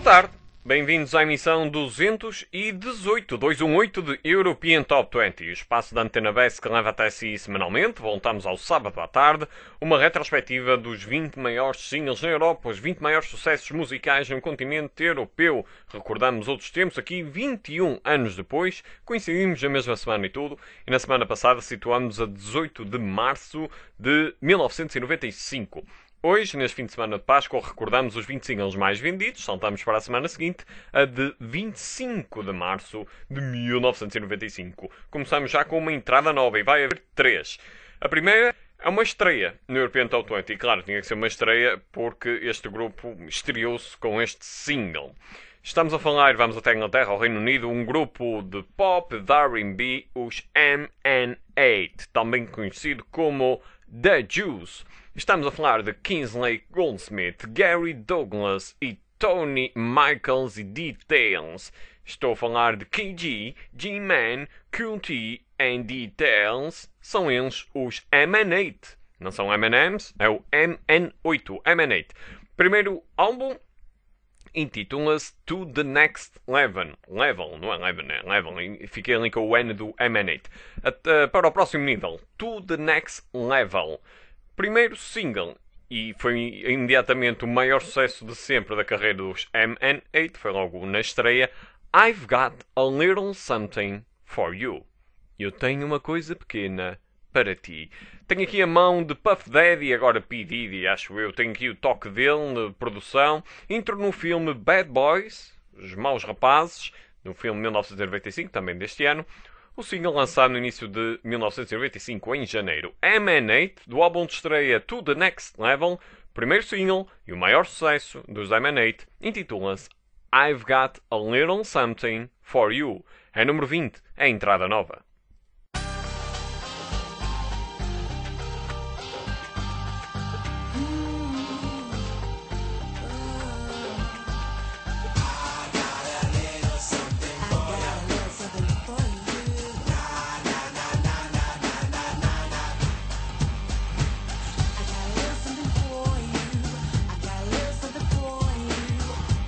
tarde, bem-vindos à emissão 218 de European Top 20, o espaço da Antena BES que leva até si semanalmente. Voltamos ao sábado à tarde, uma retrospectiva dos 20 maiores singles na Europa, os 20 maiores sucessos musicais no continente europeu. Recordamos outros tempos, aqui 21 anos depois, coincidimos na mesma semana e tudo, e na semana passada situamos a 18 de março de 1995. Hoje, neste fim de semana de Páscoa, recordamos os 20 singles mais vendidos, saltamos para a semana seguinte, a de 25 de março de 1995. Começamos já com uma entrada nova e vai haver 3. A primeira é uma estreia no European Top 20, e claro, tinha que ser uma estreia porque este grupo estreou-se com este single. Estamos a falar, vamos até a Inglaterra, ao Reino Unido, um grupo de pop, de R&B, os MN8, também conhecido como The Juice. Estamos a falar de Kingsley Goldsmith, Gary Douglas e Tony Michaels e Details. Estou a falar de KG, G-Man, QT e Details. São eles os MN8. Não são M&M's, é o MN8, MN8. Primeiro álbum intitula-se To The Next Level. Level, não é Level, é Level. Fiquei ali com o N do MN8. Para o próximo nível, To The Next Level. Primeiro single, e foi imediatamente o maior sucesso de sempre da carreira dos MN8, foi logo na estreia, I've Got a Little Something For You. Eu tenho uma coisa pequena para ti. Tenho aqui a mão de Puff Daddy, agora P. Diddy, acho eu. Tenho aqui o toque dele, de produção. Entrou no filme Bad Boys, Os Maus Rapazes, no filme 1995, também deste ano. O single lançado no início de 1995, em janeiro. MN8, do álbum de estreia To The Next Level, primeiro single e o maior sucesso dos MN8, intitula-se I've Got a Little Something For You. É número 20, é a entrada nova.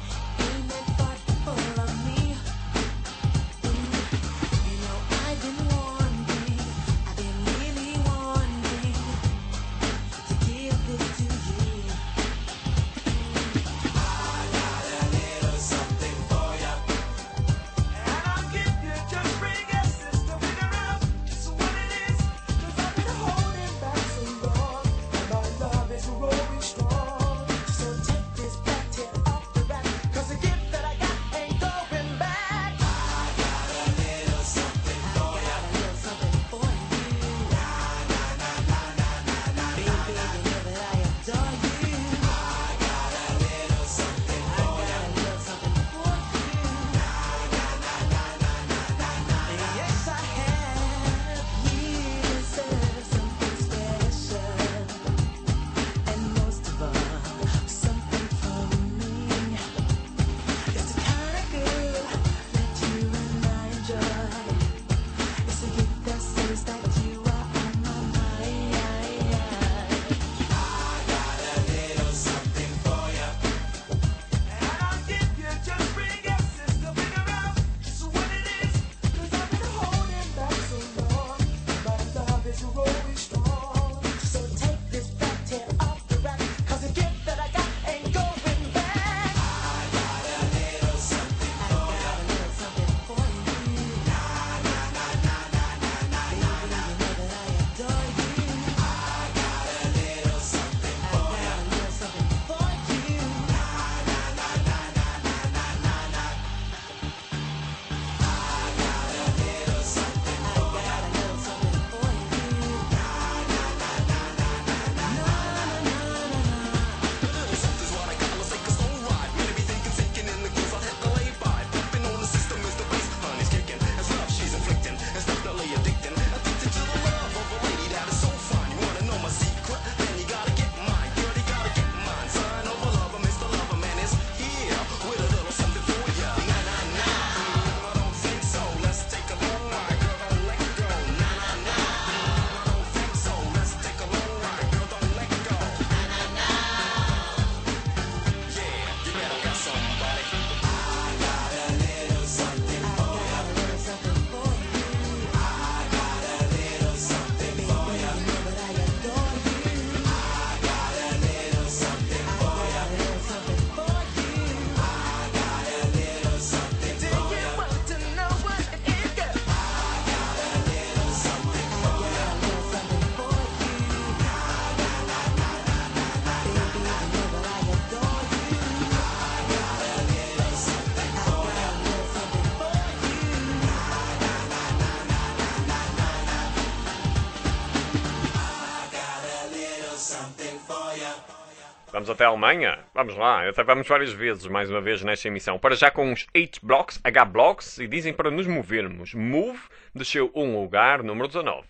I've been Vamos até a Alemanha? Vamos lá, até vamos várias vezes, mais uma vez, nesta emissão. Para já com os H-Blocks, H-Blocks, e dizem para nos movermos. Move desceu um lugar, número 19.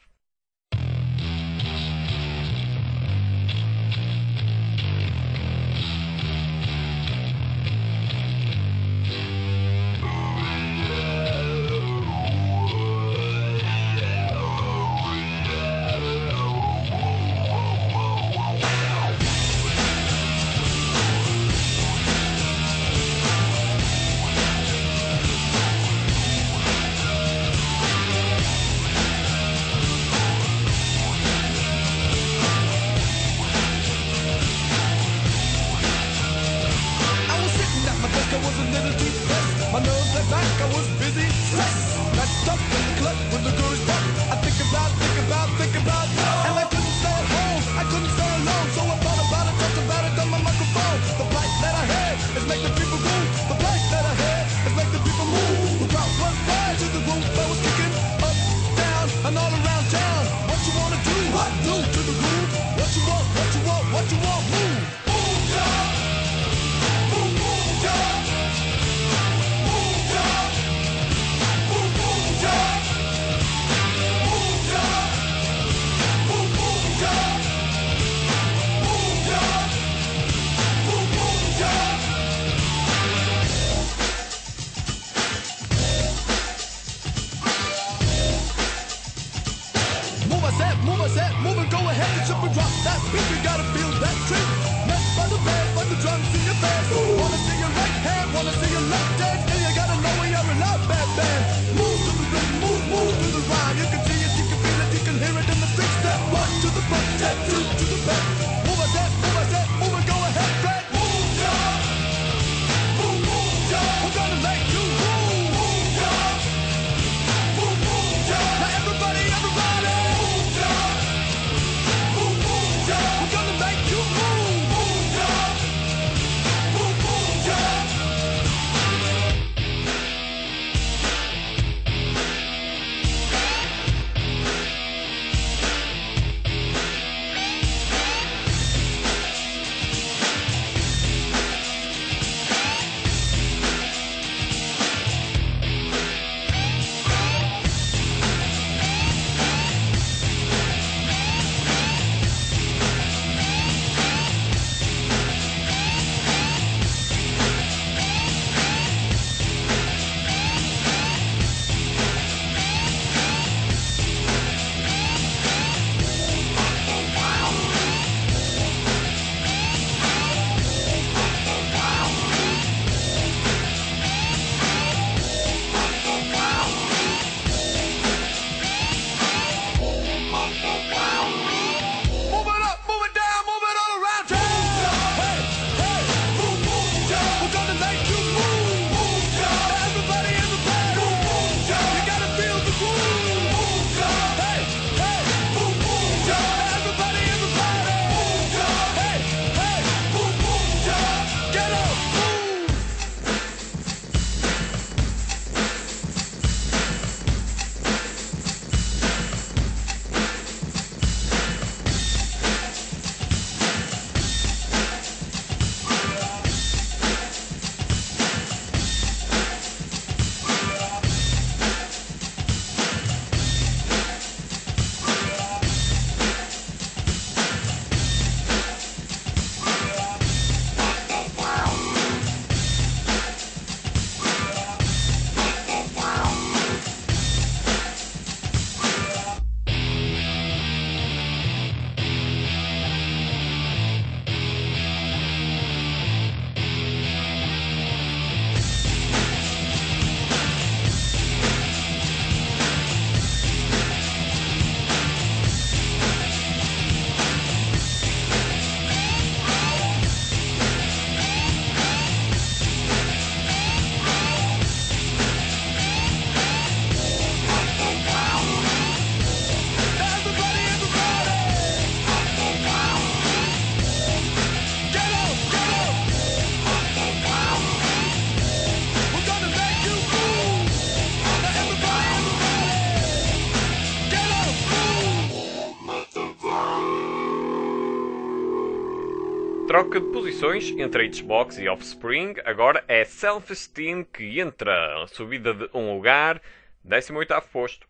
Troca de posições entre H-Box e Offspring. Agora é Self-Esteem que entra. Subida de um lugar. 18º posto.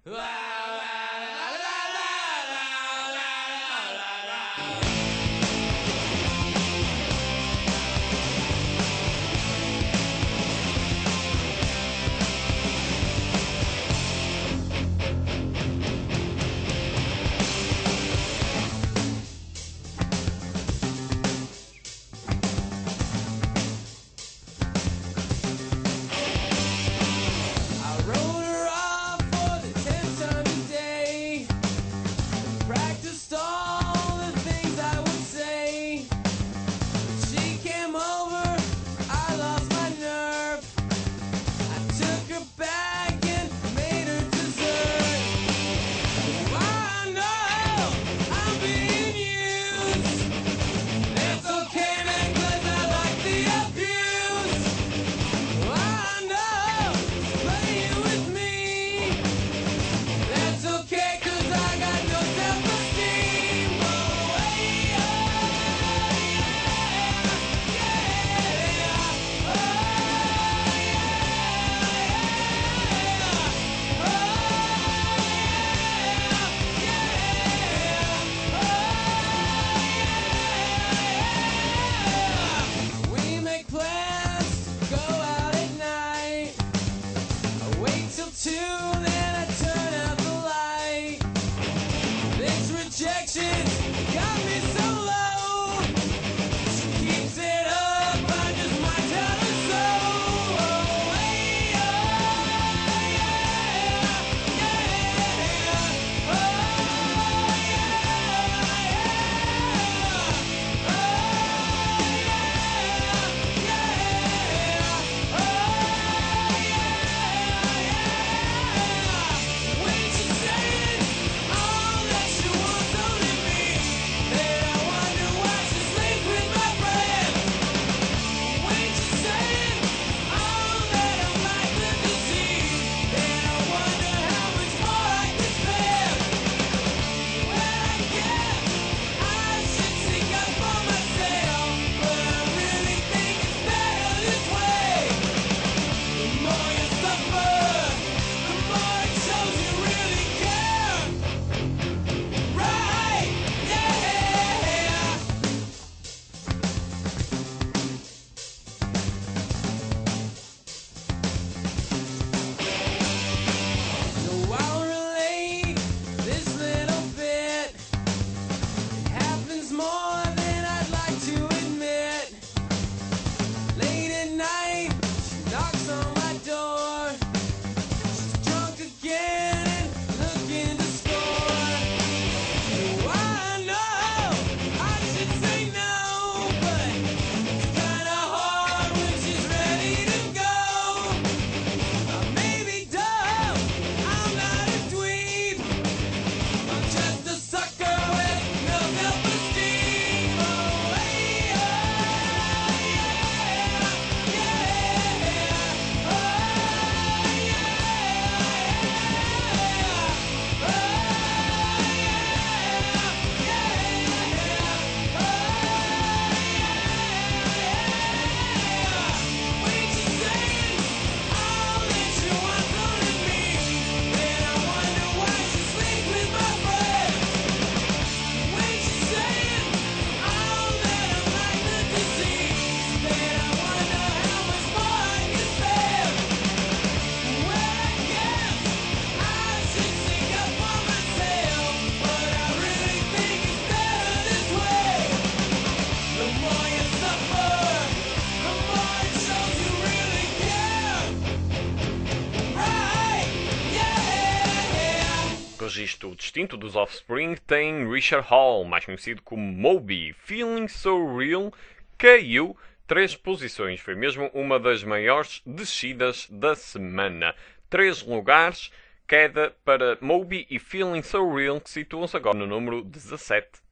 Registro distinto dos Offspring tem Richard Hall, mais conhecido como Moby. Feeling So Real caiu 3 posições. Foi mesmo uma das maiores descidas da semana. 3 lugares, queda para Moby e Feeling So Real, que situam-se agora no número 17.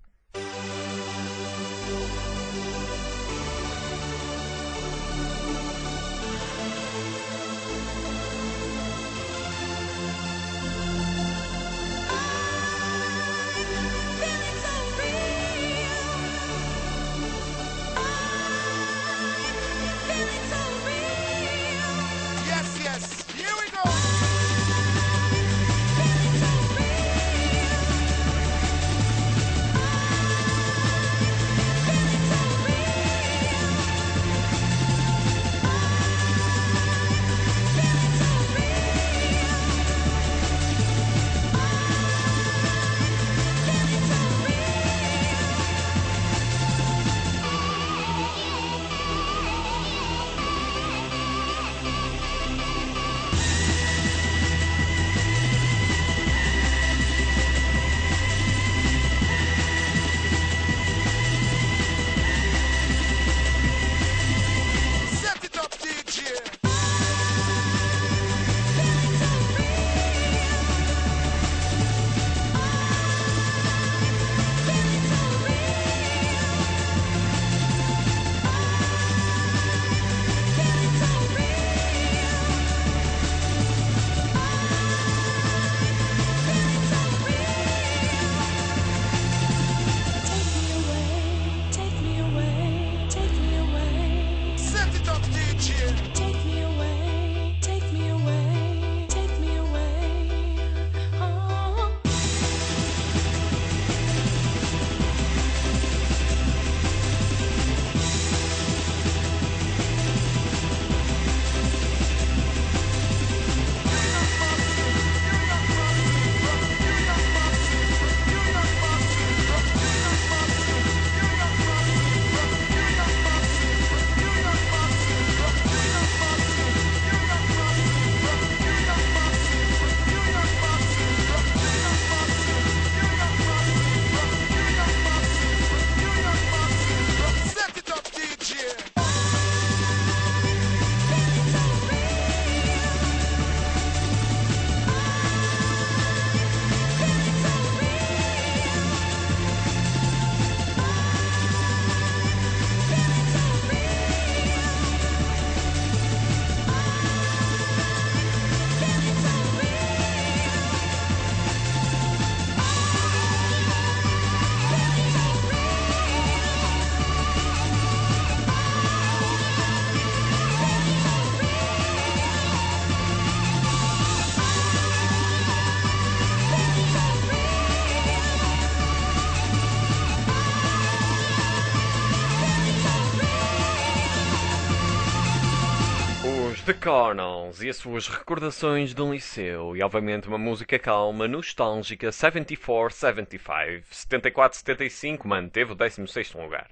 Cornels e as suas recordações de um liceu e obviamente uma música calma, nostálgica, 74-75, 74-75 manteve o 16º lugar.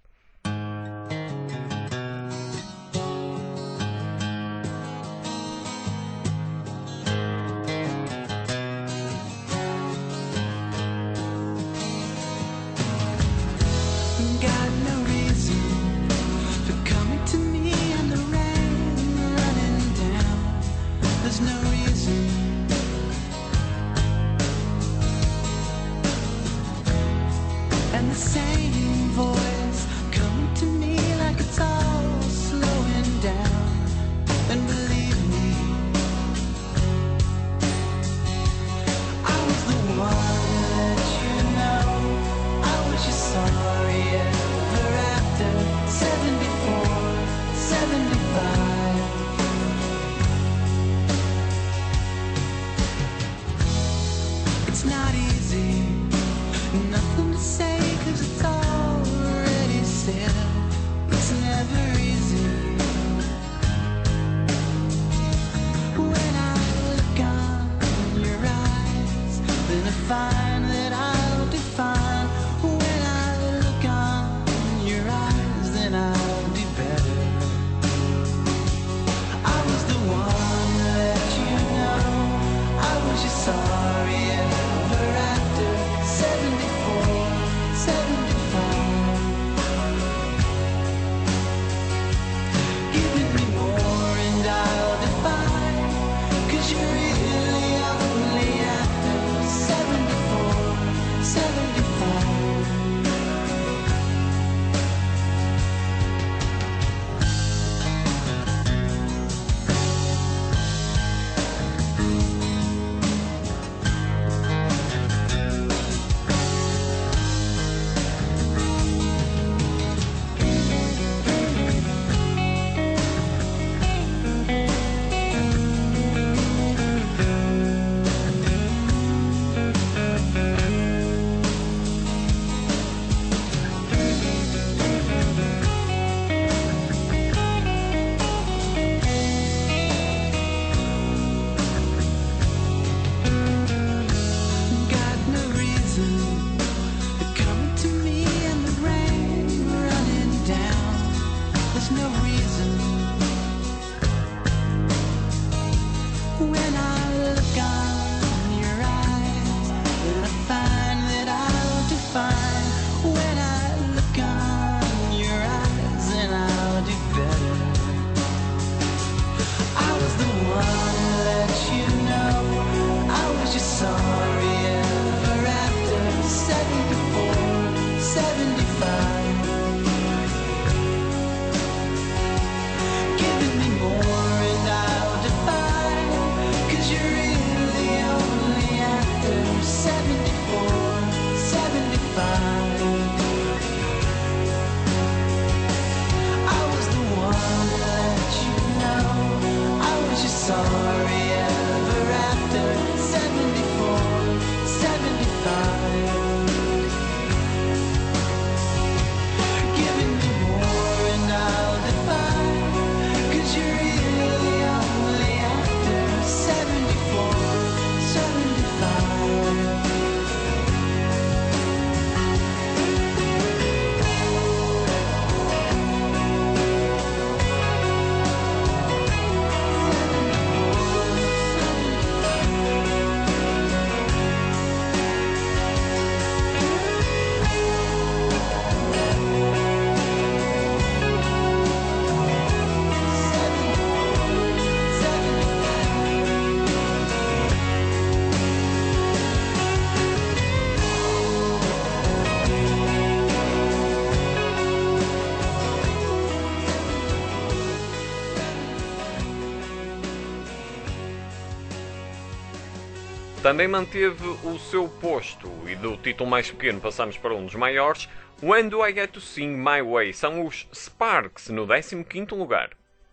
Também manteve o seu posto e do título mais pequeno passamos para um dos maiores. When Do I Get to Sing My Way? São os Sparks no 15º lugar.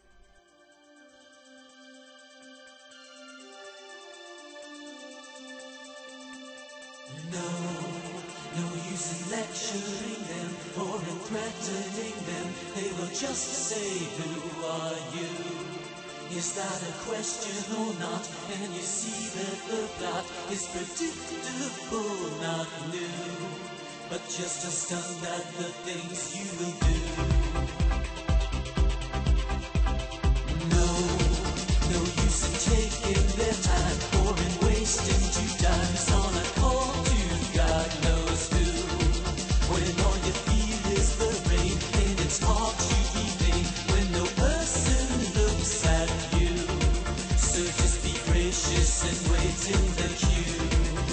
No use in lecturing them or in threatening them. They will just say, who are you? Is that a question or not? And you see that the plot is predictable, not new, but just a stunt at the things you will do. No use in taking their time or in wasting 2 times on a call to God knows who. When all you feel is the rain and it's hard to be vain when no person looks at you. So just be gracious and wait in the queue.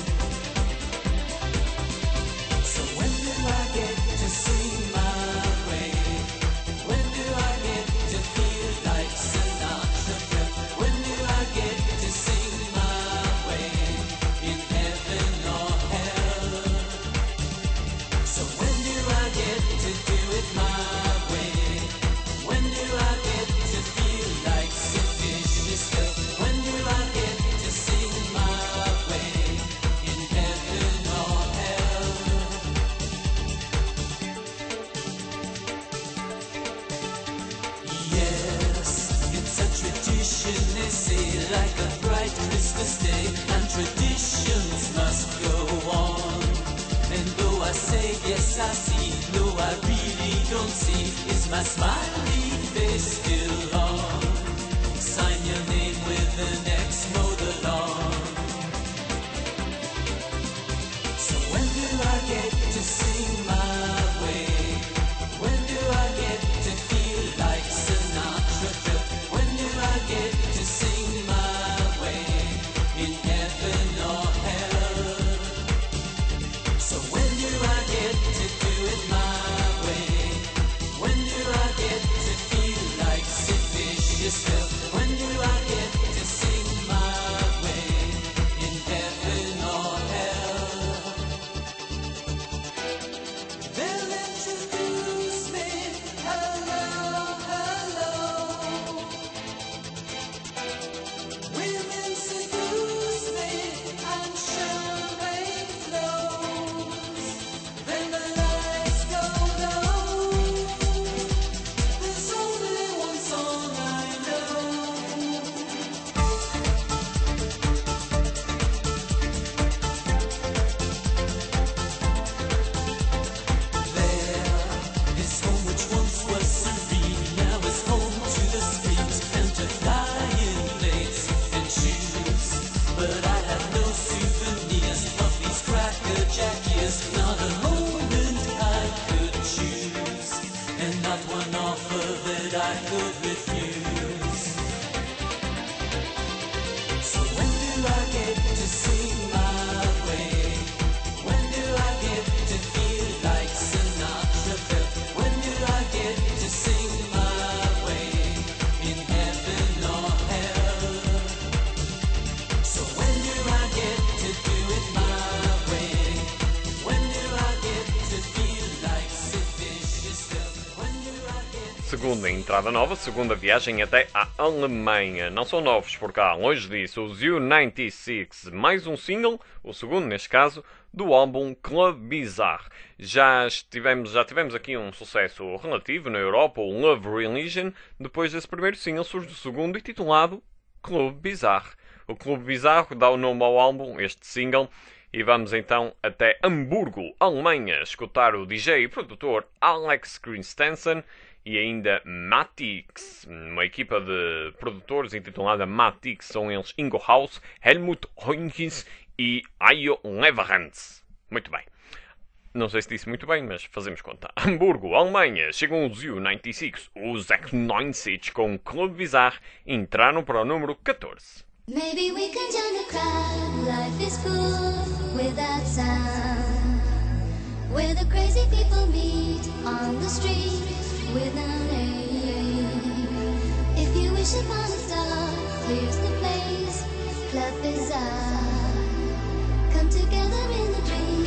So when do I get to sing my way? When do I get to feel like Sinatra? When do I get to sing my way in heaven or hell? So when do I get to do it my way? When do I get to feel like Sid Vicious? When do I get to sing my way in heaven or hell? Yes, it's a tradition, they say, like a bright Christmas day, and traditions must go on. And though I say yes, I see, no, I really don't see, is my smiley face still on? Sign your name with the next mow the lawn. So when do I get to sing my way? When do I get to feel like Sinatra? When do I get to sing my way in heaven or hell? So when do I get to do it my way? When do I get to feel like Sid Vicious? When do I get to sing my way in heaven or hell? They'll introduce me, hello, hello. Women seduce me and champagne flows. Then the lights go low. There's only one song I know. There is home which once was serene, now is home to the streets and to flying planes and shoes. But I have no souvenirs of these crackerjack years, not a moment I could choose, and not one offer that I could refuse. So when do I get to sing my way? When do I get to feel like Sinatra? When do I get to sing my way in heaven or hell? So when do I get to do it my way? When do I get to feel like Sid Vicious? When do I get Segunda entrada nova, segunda viagem até à Alemanha. Não são novos por cá, longe disso. Os U96, mais um single, o segundo neste caso, do álbum Club Bizarre. Já tivemos aqui um sucesso relativo na Europa, o Love Religion. Depois desse primeiro single surge o segundo e titulado Club Bizarre. O Clube Bizarro dá o nome ao álbum, este single. E vamos então até Hamburgo, Alemanha, escutar o DJ e produtor Alex Christensen e ainda Matix, uma equipa de produtores intitulada Matix, são eles Ingo Haus, Helmut Hoinkins e Ayo Leverhans. Muito bem. Não sei se disse muito bem, mas fazemos conta. Hamburgo, Alemanha, chegam os U96, os X96 com Clube Bizarre, entraram para o número 14. Maybe we can join the crowd. Life is cool without sound. Where the crazy people meet on the street without aim. If you wish upon a star, here's the place. Club Bizarre. Come together in a dream.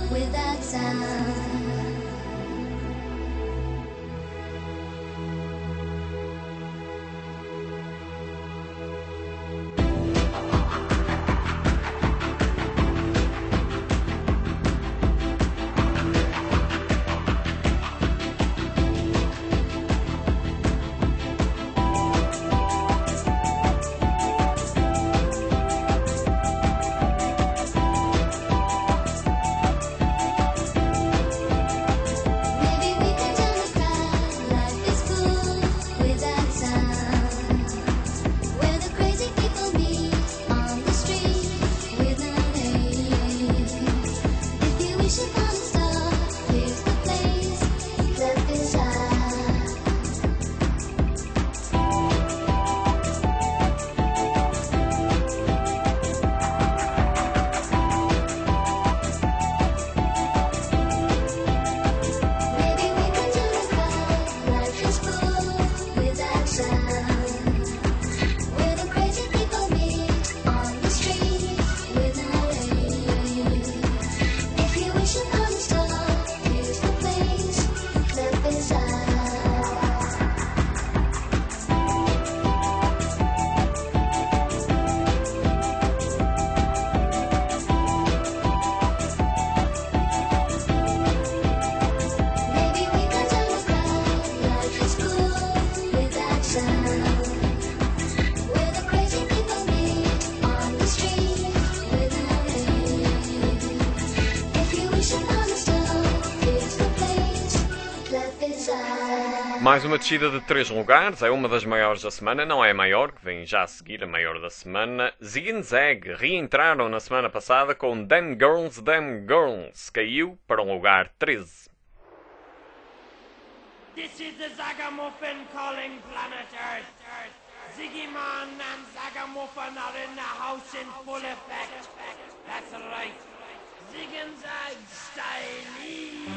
without sound. Maybe we can turn the crowd, life is cool without sound. Where the crazy people meet on the street without aid. If you wish upon a star, here's the place, left beside. Maybe we can turn the crowd, life is cool without sound. Where the crazy people meet on the street without aid. If you wish upon a star, here's the place, left beside. Maybe we can turn the crowd, life is cool without sound. Where the crazy people meet on the street without aid. If you wish upon a star, here's the place, left beside. Mais uma descida de 3 lugares, é uma das maiores da semana, não é a maior, que vem já a seguir a maior da semana. Zig and Zag reentraram na semana passada com Damn Girls, caiu para um lugar 13. This is the Zagamuffin calling planet Earth. Ziggy Man and Zagamuffin are in the house in full effect. That's right. Zig and Zag style.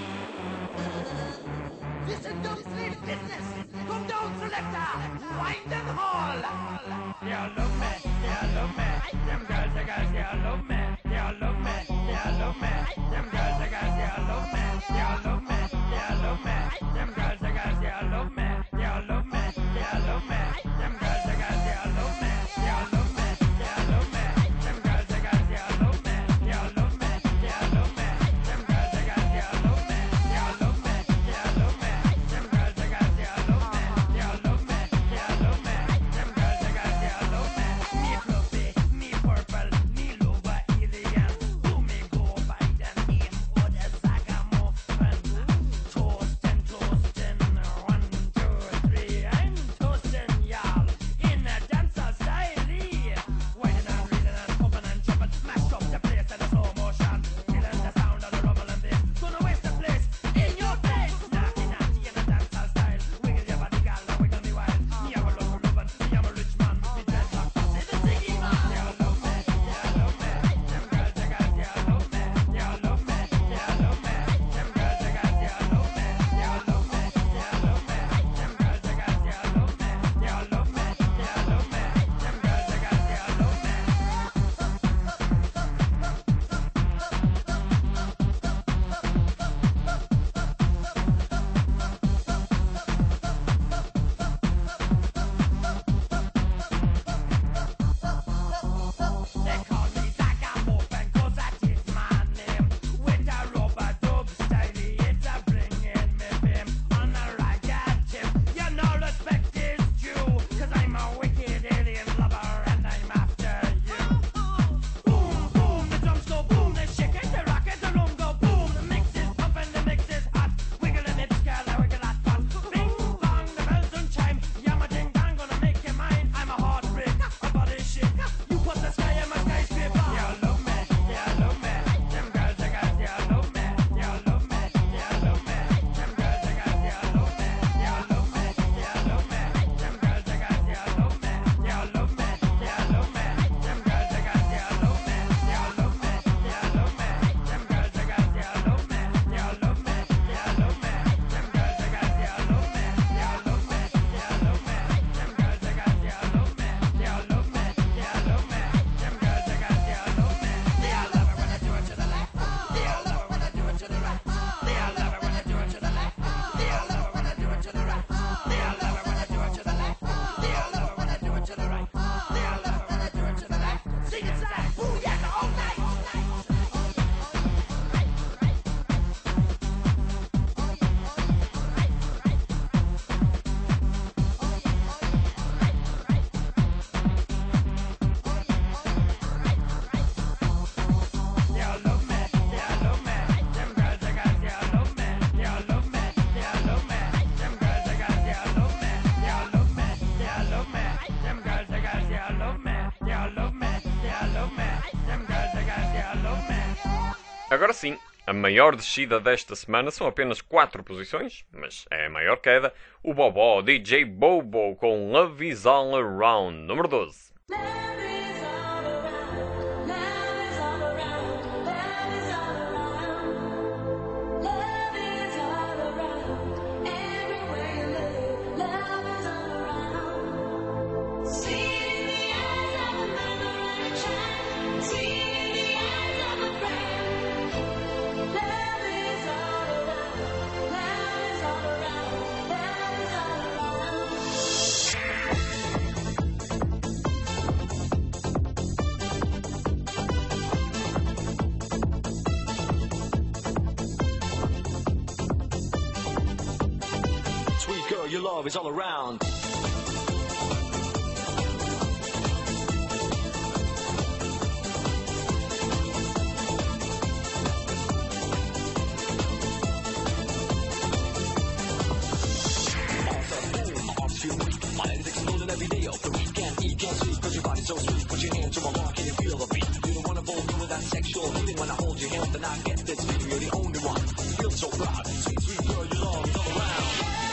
Listen, don't sleep business. Come down, selector. Wind and haul. They all love me. They all love me. Them girls, they all love me. They all love me. They all love me. Them girls, they all love me. They all love me. They all love me. Them girls, they all love me. They all love me. They all love me. Them girls, they all love me. They all love me. They all love me. Them girls, they all love me. They all love me. They all love me. Them girls, they all love me. They all love me. They all love me. Them girls, they all love me. They all love me. They all love me. Them girls, they all love me. Me fluffy, me purple, me lover alien. Do me go by the name of the Zagamuffin. Toast and run Agora sim, a maior descida desta semana são apenas 4 posições, mas é a maior queda. O Bobó, DJ Bobo, com Love Is All Around, número 12. Sweet girl, your love is all around. My head is exploding every day of the week. Can't eat, can't sleep, cause your body's so sweet. Put your hand to my heart, can you feel the beat? You're the one of all with that sexual feeling. When I hold your hand, then I get this feeling. You're the only one. Feel so proud. Sweet, sweet girl, your love is all around.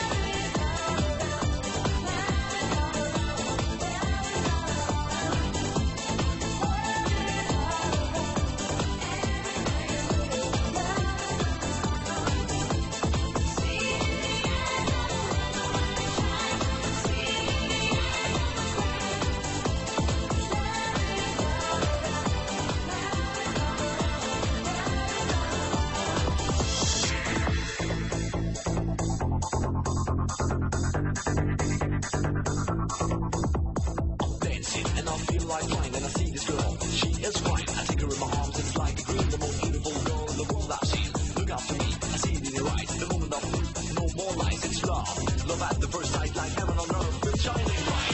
Like flying, and I see this girl, she is fine. I take her in my arms, it's like a dream, the most beautiful girl in the world I've seen. Look out to me, I see it in your eyes, the moment of truth, no more lies, it's love. Love at the first sight, like heaven on earth, it's shining bright.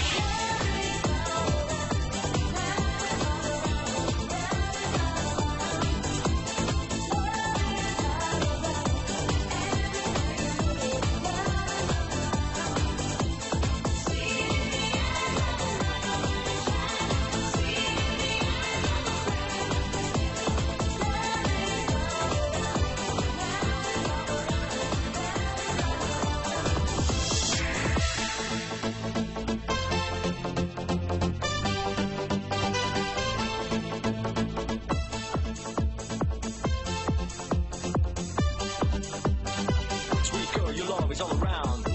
Sweet girl, your love is all around.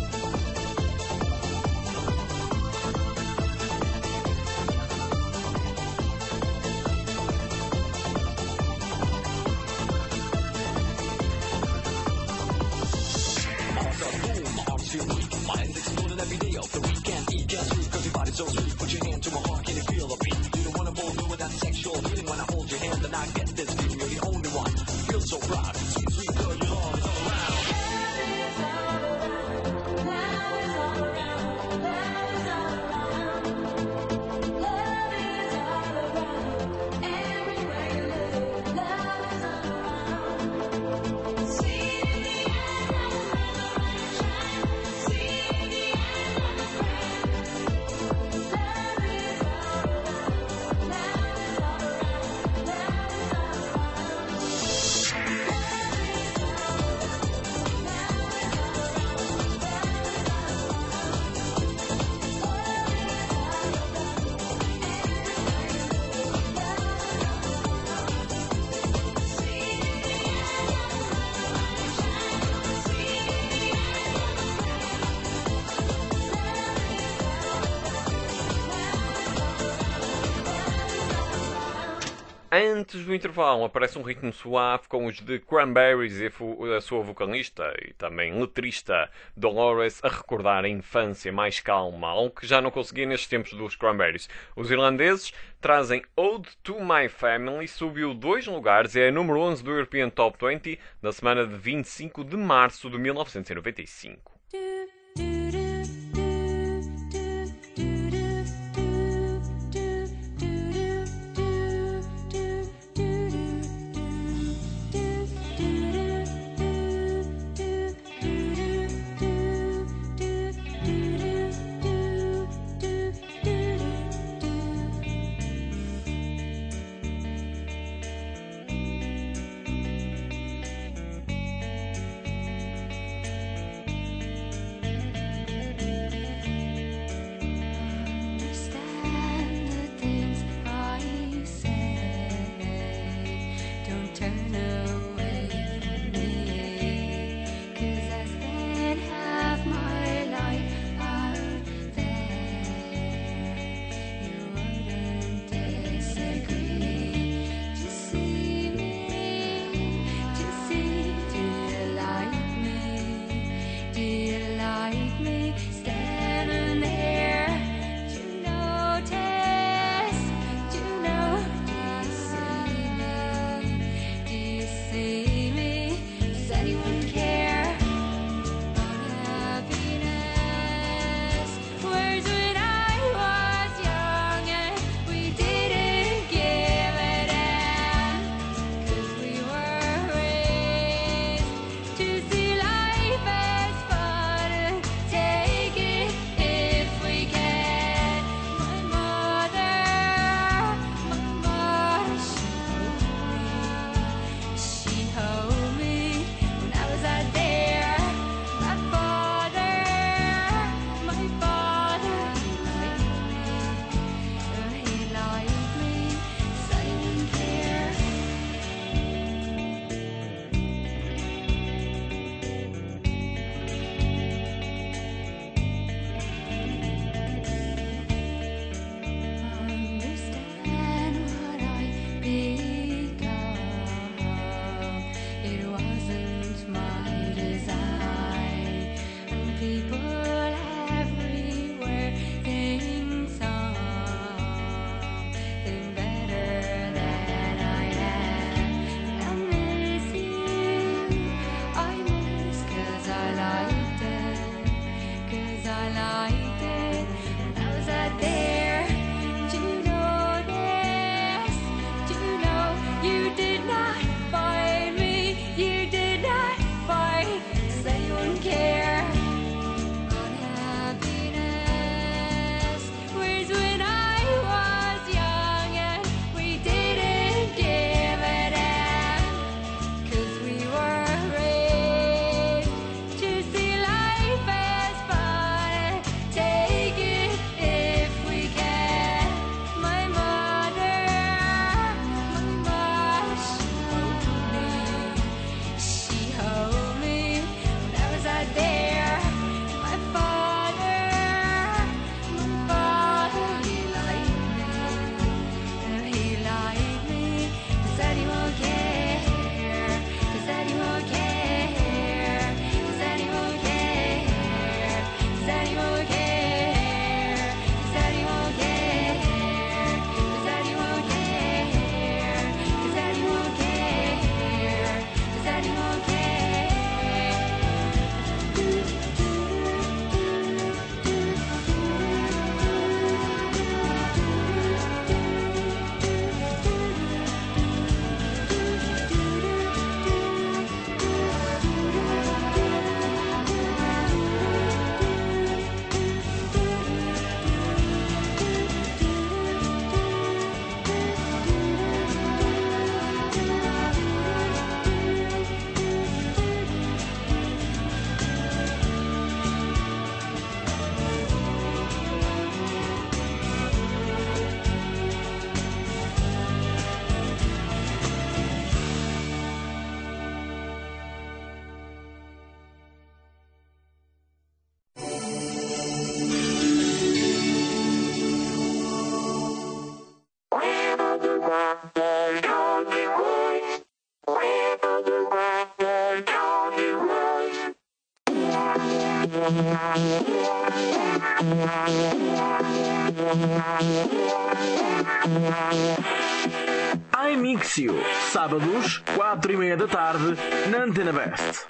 My arms feel weak, my head is exploding every day of the week. Can't eat, can't sleep, cause your body's so sweet. Put your hand to my heart, can you feel the beat? You're the one of all with that sexual feeling. When I hold your hand, then I get this feeling. You're the only one. Feel so proud. Sweet, sweet girl, your love is all around. Antes do intervalo aparece um ritmo suave com os The Cranberries e a sua vocalista e também letrista Dolores a recordar a infância mais calma, algo que já não conseguia nestes tempos dos Cranberries. Os irlandeses trazem Ode to My Family, subiu 2 lugares e é número 11 do European Top 20 na semana de 25 de março de 1995. iMixio, sábados, 4:30 da tarde, na Antena Best.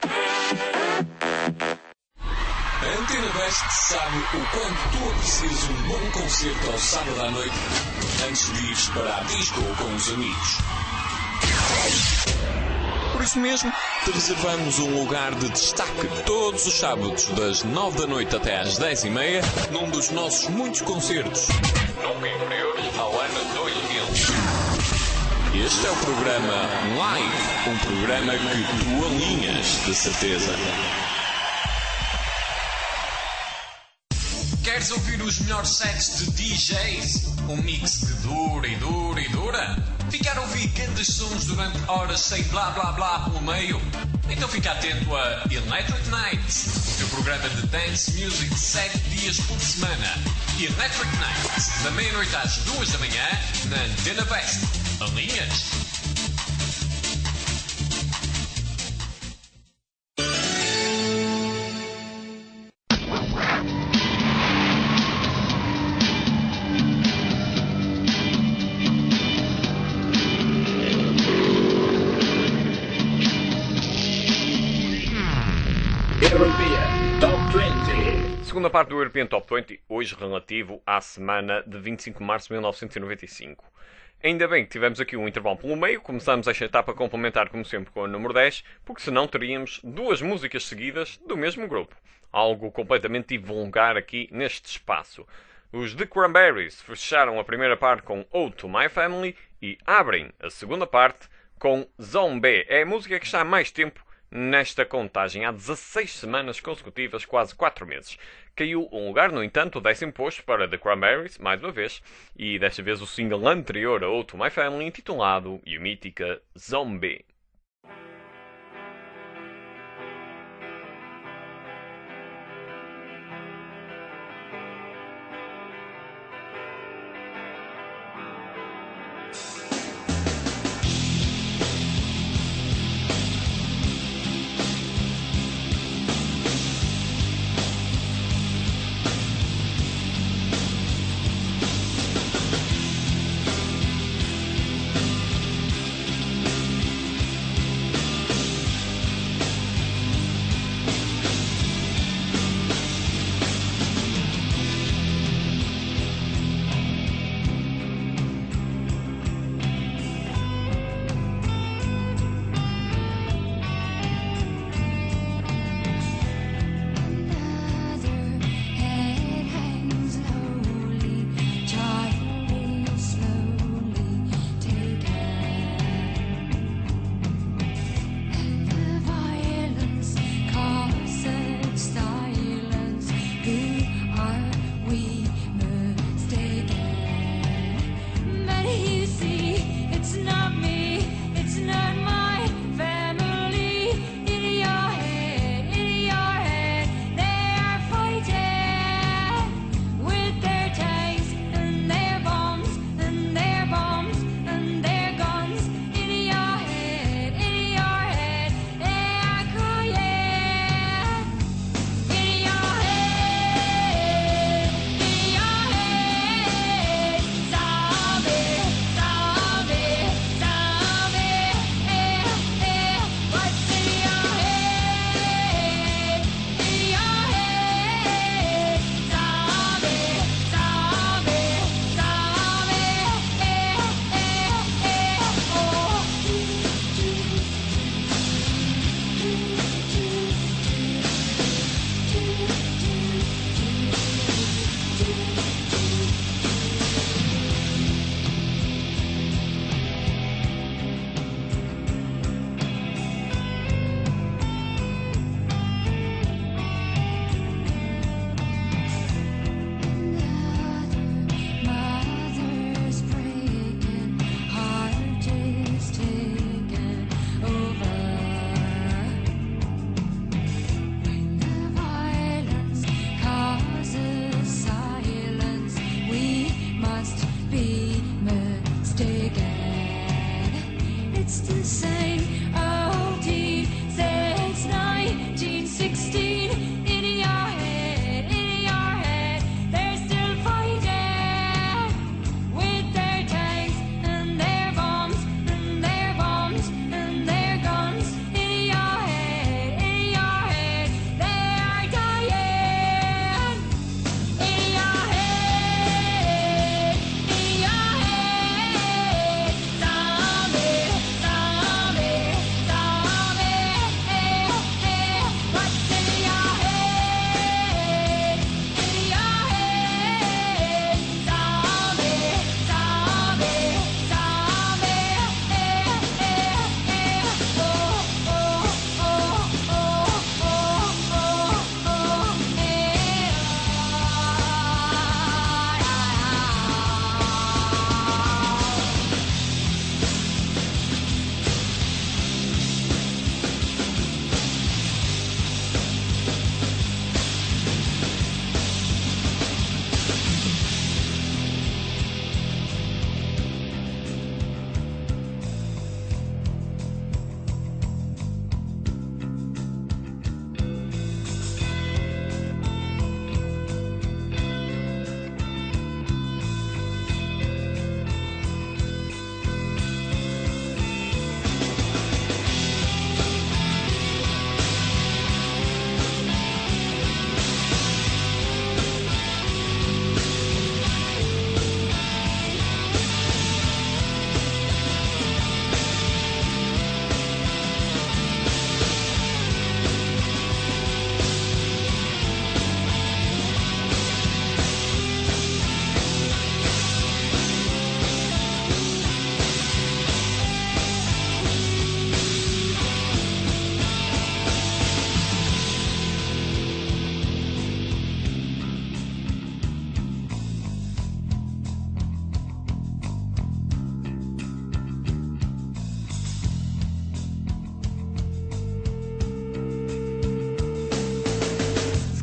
A Antena Best sabe o quanto tu aprecias um bom concerto ao sábado à noite antes de ires para a disco ou com os amigos. Por isso mesmo, te reservamos um lugar de destaque todos os sábados das 9 da noite até às 10:30 num dos nossos muitos concertos, nunca inferiores ao ano 2000. Este é o programa Live, um programa que tu alinhas, de certeza. Queres ouvir os melhores sets de DJs? Um mix que dura e dura e dura? Ficar a ouvir grandes sons durante horas sem blá blá blá pelo meio? Então fica atento a Electric Nights, o teu programa de dance music 7 dias por semana. Electric Nights, da meia-noite às 2 da manhã, na Antena Best. Alinhas? Segunda parte do European Top 20, hoje relativo à semana de 25 de março de 1995. Ainda bem que tivemos aqui um intervalo pelo meio, começamos esta etapa a complementar como sempre com o número 10, porque senão teríamos duas músicas seguidas do mesmo grupo. Algo completamente divulgar aqui neste espaço. Os The Cranberries fecharam a primeira parte com Ode to My Family e abrem a segunda parte com Zombie. É a música que está há mais tempo nesta contagem, há 16 semanas consecutivas, quase 4 meses. Caiu um lugar, no entanto, o 10º posto para The Cranberries, mais uma vez, e desta vez o single anterior a Ode to My Family, intitulado e mítica Zombie.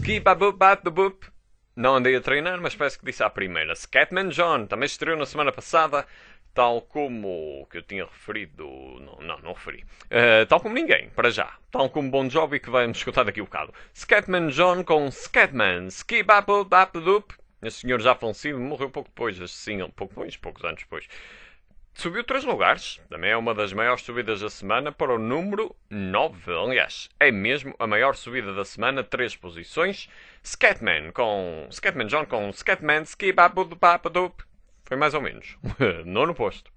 Ski-ba-boop-ba-boop. Não andei a treinar, mas parece que disse à primeira. Scatman John também estreou na semana passada, tal como o que eu tinha referido. Não referi. Tal como ninguém, para já. Tal como Bon Jovi, que vamos escutar daqui a bocado. Scatman John com Scatman. Ski-ba-boop-ba-boop. Esse senhor já falecido morreu pouco depois, assim, poucos anos depois. Subiu 3 lugares, também é uma das maiores subidas da semana, para o número 9. Aliás, é mesmo a maior subida da semana, 3 posições. Scatman John com Scatman Ski-ba-boop-ba-boop. Foi mais ou menos. 9º posto.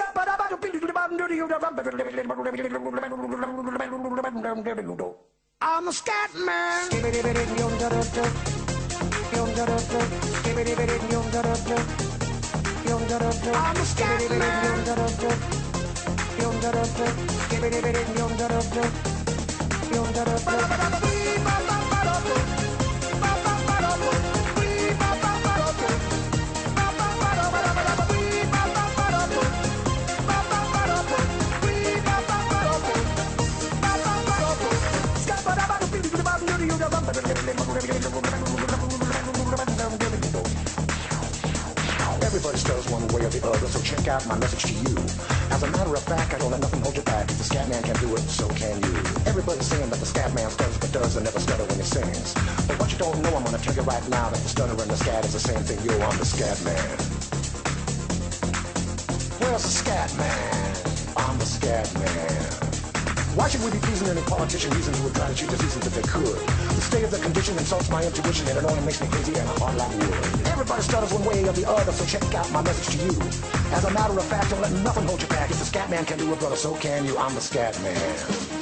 I'm a scat man. I'm a scat Everybody stutters one way or the other, so check out my message to you. As a matter of fact, I don't let nothing hold you back. If the scat man can do it, so can you. Everybody's saying that the scat man stutters but does and never stutter when he sings. But what you don't know, I'm gonna tell you right now that the stutter and the scat is the same thing. Yo, I'm the scat man. Where's the scat man? I'm the scat man. Why should we be pleasing any politician reasons who would try to cheat the seasons if they could? The state of the condition insults my intuition and it only makes me crazy and hard like wood. Everybody stutters one way or the other, so check out my message to you. As a matter of fact, don't let nothing hold you back. If the scat man can do it, brother, so can you. I'm the scat man.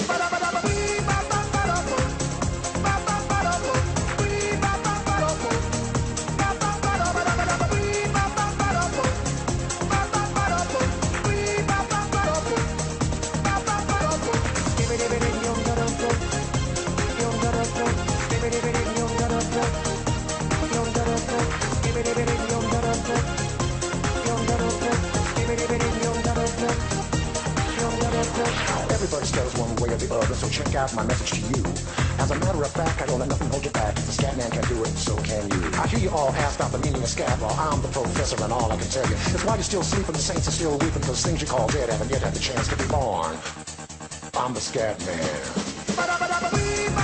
Everybody stutters one way or the other, so check out my message to you. As a matter of fact, I don't let nothing hold you back. If the scat man can do it, so can you. I hear you all ask about the meaning of scat. Well, I'm the professor and all I can tell you is why you're still sleeping, the saints are still weeping, because things you call dead haven't yet had the chance to be born. I'm the scat man.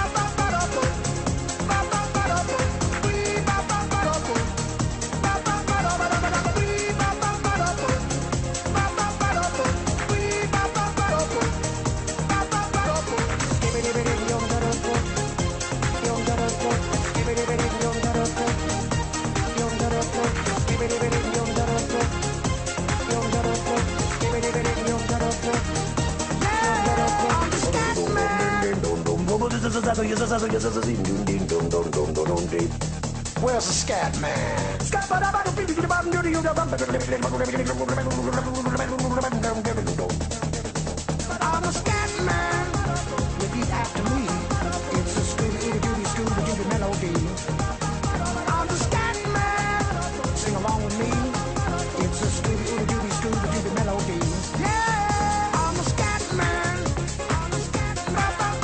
Where's the scat man? I'm a scat man. Repeat after me. It's a Scooby-Dooby melody. I'm the scat man. Sing along with me. It's a Scooby-Dooby melody. Yeah, I'm a scat man. I'm a scat man.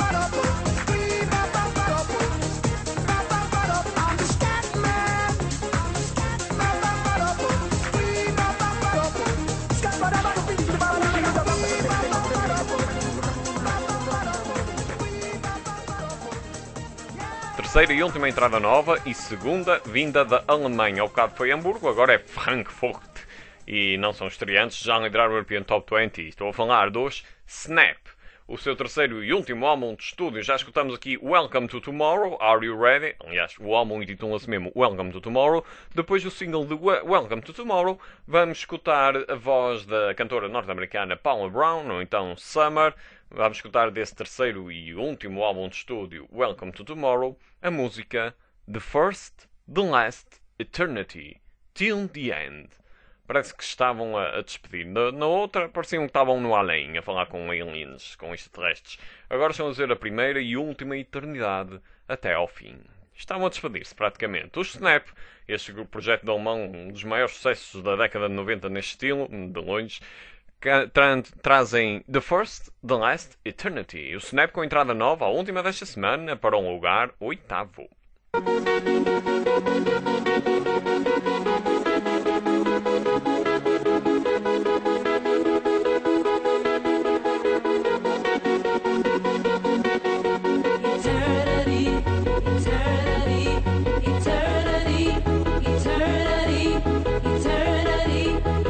I'm the scat man. Terceira e última entrada nova e segunda vinda da Alemanha. Ao bocado foi Hamburgo, agora é Frankfurt. E não são estreantes, já lideraram o European Top 20. Estou a falar dos Snap. O seu terceiro e último álbum de estúdio. Já escutamos aqui Welcome to Tomorrow, Are You Ready? Aliás, o álbum intitula-se mesmo Welcome to Tomorrow. Depois do single de Welcome to Tomorrow, vamos escutar a voz da cantora norte-americana Paula Brown, ou então Summer. Vamos escutar desse terceiro e último álbum de estúdio, Welcome to Tomorrow, a música The First, The Last, Eternity, Till the End. Parece que estavam a despedir. Na outra, pareciam que estavam no além, a falar com aliens, com extraterrestres. Agora estão a dizer a primeira e última eternidade até ao fim. Estavam a despedir-se, praticamente. Os Snap, este projeto de alemão, um dos maiores sucessos da década de 90 neste estilo, de longe, trazem The First, The Last, Eternity. O Snap com entrada nova, a última desta semana, para um lugar 8º. Eternity, eternity, eternity, eternity, eternity,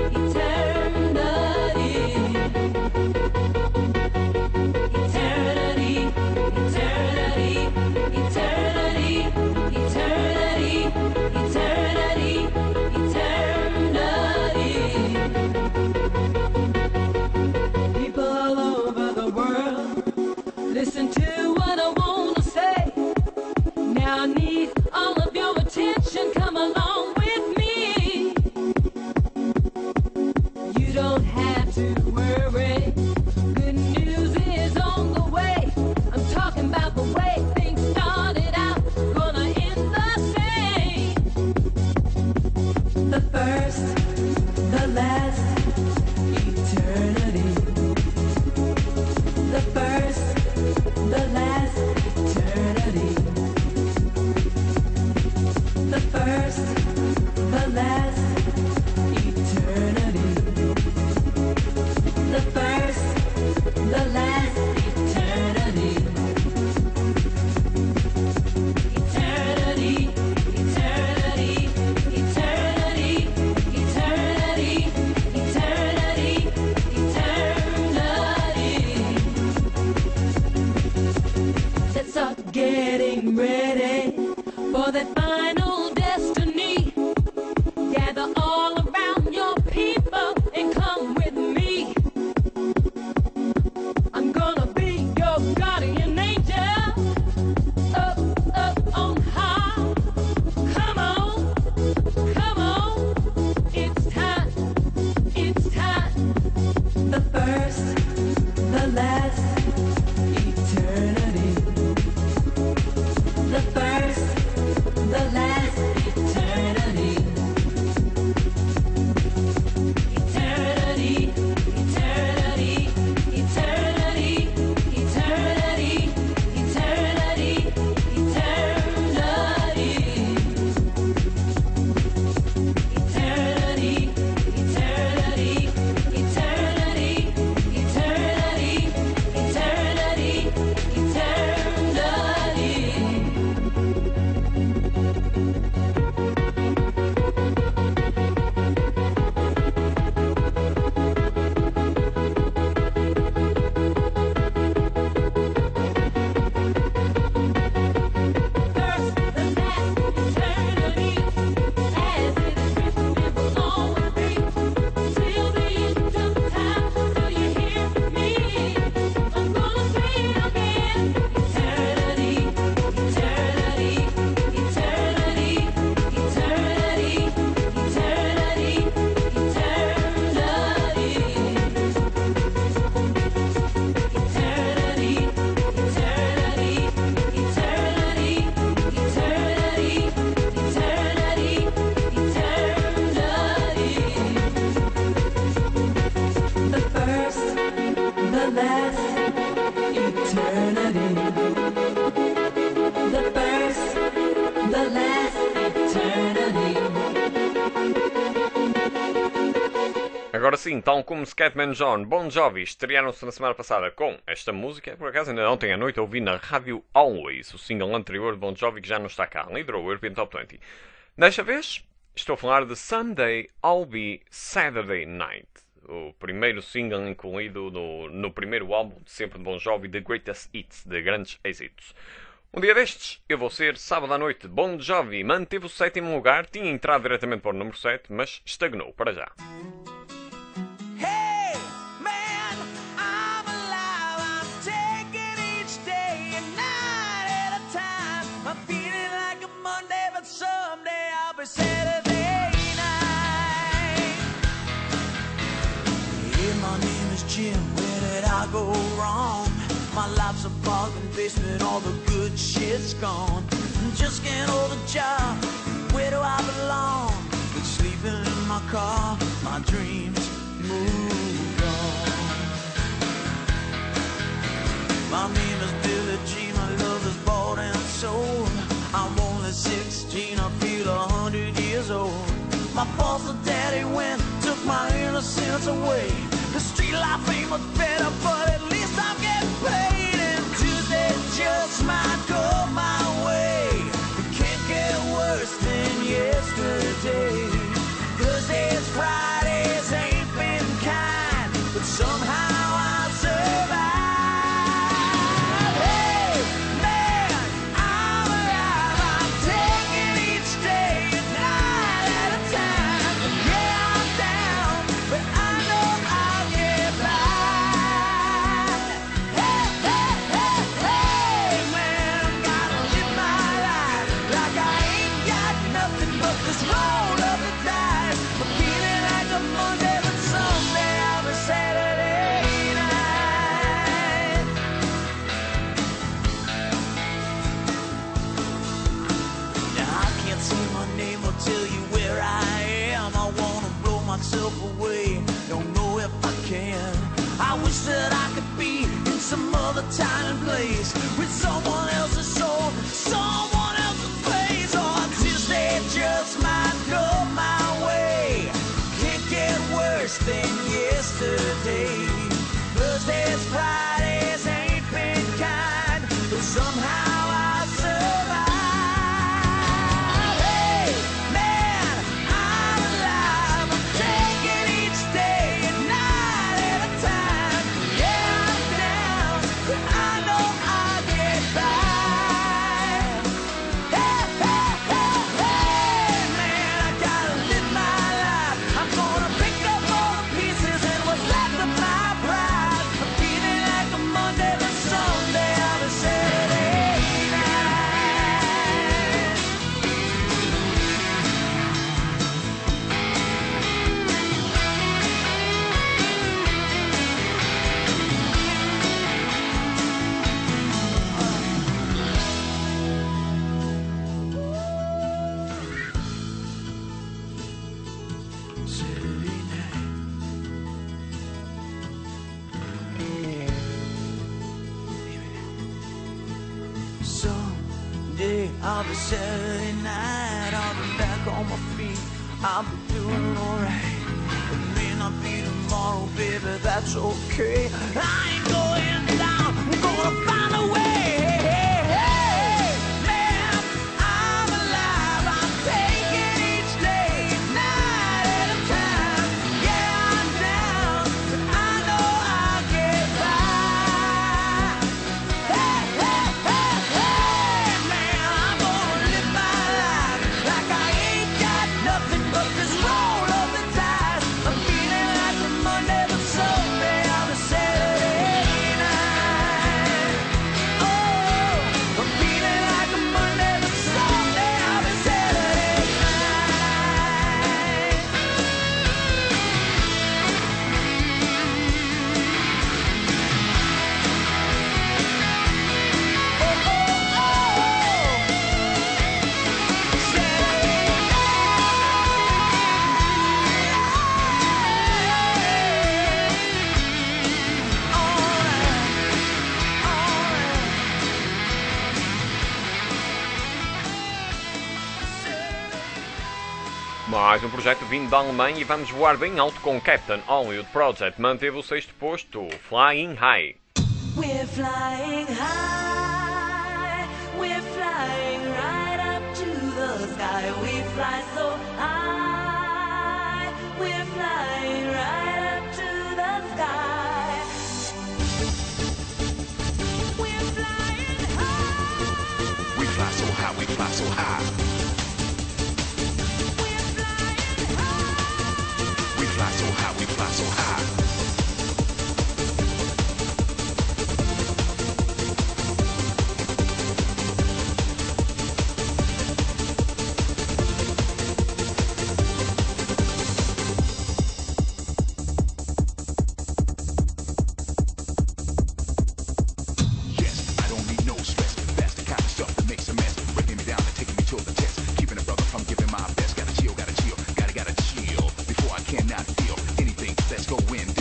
eternity, eternity, eternity, eternity, eternity, eternity. People all over the world, listen to what I wanna say. Now I need all of your attention. Come along with me. You don't have to worry. Good news is on the way. I'm talking about the way things started out, gonna end the same. The first, the last, eternity. The first, the last, eternity. The first, the last, eternity. The first, the last, eternity. Eternity, eternity, eternity, eternity, eternity, eternity. Let's start getting ready for that final destiny. Gather all around your people and come with me. I'm gonna be your guardian angel. Up, up on high. Come on, come on. It's time, it's time. The first, the last, eternity. The first, the last, eternity. Eternity, eternity, eternity, eternity, eternity, eternity. Eternity, eternity, eternity, eternity, eternity, Agora sim, tal como Scatman John, Bon Jovi estrearam-se na semana passada com esta música. Por acaso, ainda ontem à noite ouvi na rádio Always, o single anterior de Bon Jovi que já não está cá, liderou o European Top 20. Desta vez, estou a falar de Someday I'll Be Saturday Night, o primeiro single incluído no primeiro álbum de sempre de Bon Jovi, The Greatest Hits, de grandes êxitos. Um dia destes, eu vou ser sábado à noite. Bon Jovi manteve o 7º lugar, tinha entrado diretamente para o número 7, mas estagnou para já. Hey, man, I'm alive. I'm taking each day a night at a time. I'm feeling like a Monday, but someday I'll be Saturday night. Hey, my name is Jim. Where did I go wrong? My life's a bargain basement. All the good shit's gone. Just can't hold a job. Where do I belong? Been sleeping in my car. My dreams moved on. My name is Billie Jean, my love is bought and sold. I'm only innocence away. The street life ain't much better, but at least I'm getting paid. And Tuesday just might go my way. It can't get worse than yesterday. Thursdays, Fridays ain't been kind, but somehow I survive. Hey, man, I'm alive. I'm taking each day a night at a time. Yeah, I'm down, but I know I'll get by. Hey, hey, hey, hey, man, gotta live my life like I ain't got nothing but this roll of the dice. I'm feeling like a Monday, but someday I'll be Saturday night. Now I can't say my name or tell you where I am. I wanna blow myself away, don't know if I can. I wish that I could be in some other time and place with someone else's soul, someone else's place. On Tuesday just might go my way. Can't get worse than yesterday. Thursdays, Fridays ain't been kind, but somehow I survive. Hey, man, I'm alive. I'm taking each day a night at a time. Yeah, I'm down, but I know I'll get by. Hey, hey, hey, hey, man, I gotta live my life. I'm gonna pick up all the pieces and what's left of my pride. I'm feeling like a Monday, but someday I'll be Saturday night. Saturday night. Someday I'll be Saturday night. I'll be back on my feet. I'll be doing alright. It may not be tomorrow, baby, that's okay. I ain't going down. I'm gonna find a way. Hey, hey, man, I'm alive. I'm taking each day, night at a time. Yeah, I'm down, but I know I'll get by. Hey, hey, hey, hey, man, I'm gonna live my life like I ain't got nothing but this roll of the dice. I'm feeling like a Monday, but someday I'll be Saturday night. Oh, I'm feeling like a Monday, but someday I'll be Saturday night. Oh, oh, oh, Saturday Mais um projeto vindo da Alemanha e vamos voar bem alto com Captain Hollywood Project. Manteve o 6º posto, Flying High. We're flying high, we're flying right up to the sky. We fly so high, we're flying right up to the sky. We're flying high, We fly so high, we fly so high. we're flying high. We fly so high, we fly so high. Yes, I don't need no stress. That's the kind of stuff that makes a mess. Breaking me down and taking me to the test. Keeping a brother from giving my best. Gotta chill, gotta chill. Gotta chill before I cannot feel anything. Let's go in.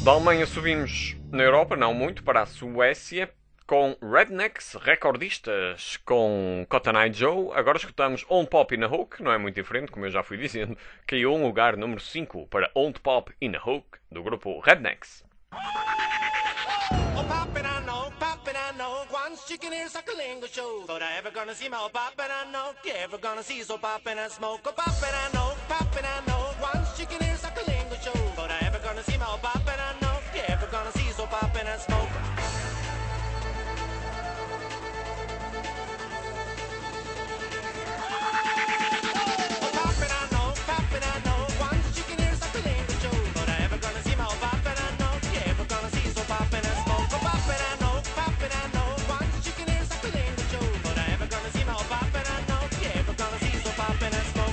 Da Alemanha subimos na Europa, não muito, para a Suécia, com Rednecks, recordistas com Cotton Eye Joe. Agora escutamos Old Pop in a Hook, não é muito diferente, como eu já fui dizendo. Caiu um lugar número 5 para Old Pop in a Hook, do grupo Rednecks. Oh, poppin', I know, once chicken ears suckling show. But I ever gonna see my poppin', I know, you ever gonna see so poppin' and smoke. Oh, poppin', I know, once chicken ears suckling show. But I ever gonna see my poppin', I know, you ever gonna see so poppin' and smoke. Oh, poppin', I know, once chicken ears suckling show. But I ever gonna see my poppin', I know, you ever gonna see so poppin' and smoke. Oh, poppin', I know, once chicken ears suckling show. But I ever gonna see my poppin', I know, you ever gonna see so poppin' and smoke.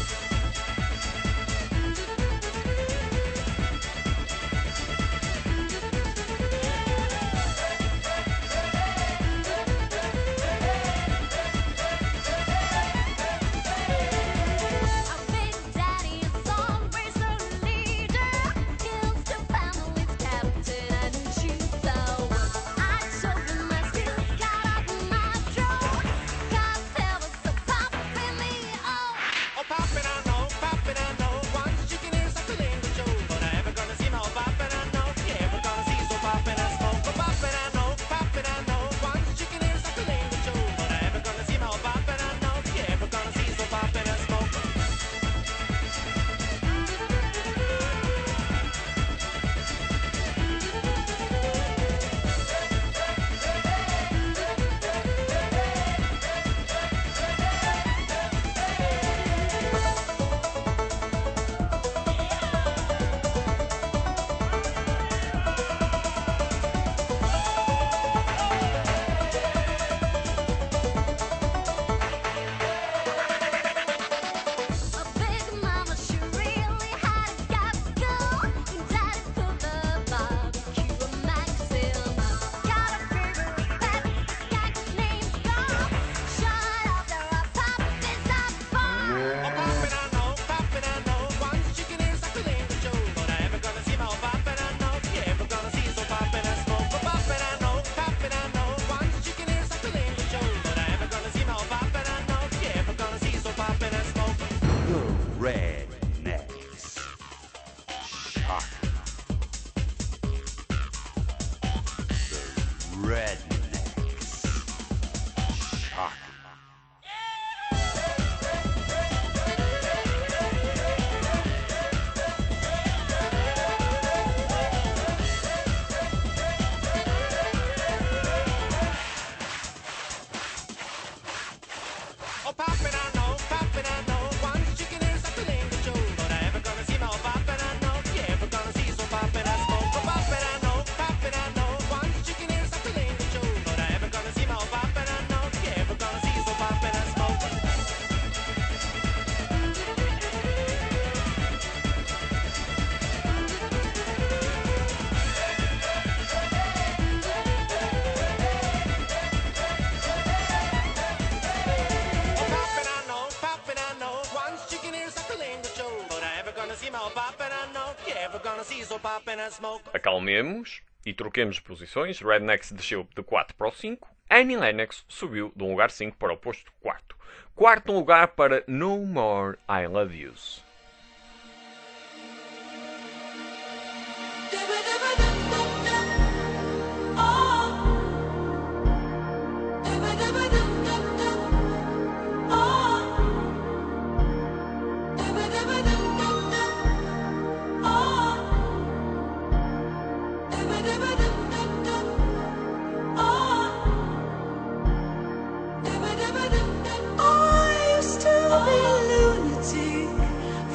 A big daddy, a song racer leader, kills two families, captain and chief. So I showed him my skills, got out my draw, 'cause there was a pop in me. Oh, poppin', I know, once chicken ears suckling show. But I ever gonna see my poppin', I know, you ever gonna see so poppin' and smoke. Oh, poppin', I know, once chicken ears suckling show. But I ever gonna see my poppin', I know, you ever gonna see so poppin' and smoke. A big mama, she really had a gap girl. Daddy put the barbecue a Maxim. Got a favorite pet, guy's name's Bob. Shut up, there are pop is a bomb. Oh, poppin', I know, once chicken ears suckling show. But I ever gonna see my poppin', I know, you ever gonna see so poppin' and smoke. Oh, poppin', I know, once chicken ears suckling show. But I ever gonna see my poppin', I know, you ever gonna see so poppin' and smoke. Rednecks. Shock. The Rednecks. Shock. Oh, poppin', I know, once chicken ears suckling show. But I ever gonna see my poppin', I know, you ever gonna see so poppin' and smoke. Oh, poppin', I know, once chicken ears suckling show. But I ever gonna see my poppin', I know, you ever gonna see so poppin' and smoke. Oh, poppin', I know, once chicken ears suckling show. But I ever gonna see my poppin', I know, you ever gonna see so poppin' and smoke. Acalmemos e troquemos de posições. Rednecks desceu de 4 para o 5. Annie Lennox subiu de um lugar 5 para o posto 4. Quarto lugar para No More I Love Yous. I used to be a lunatic.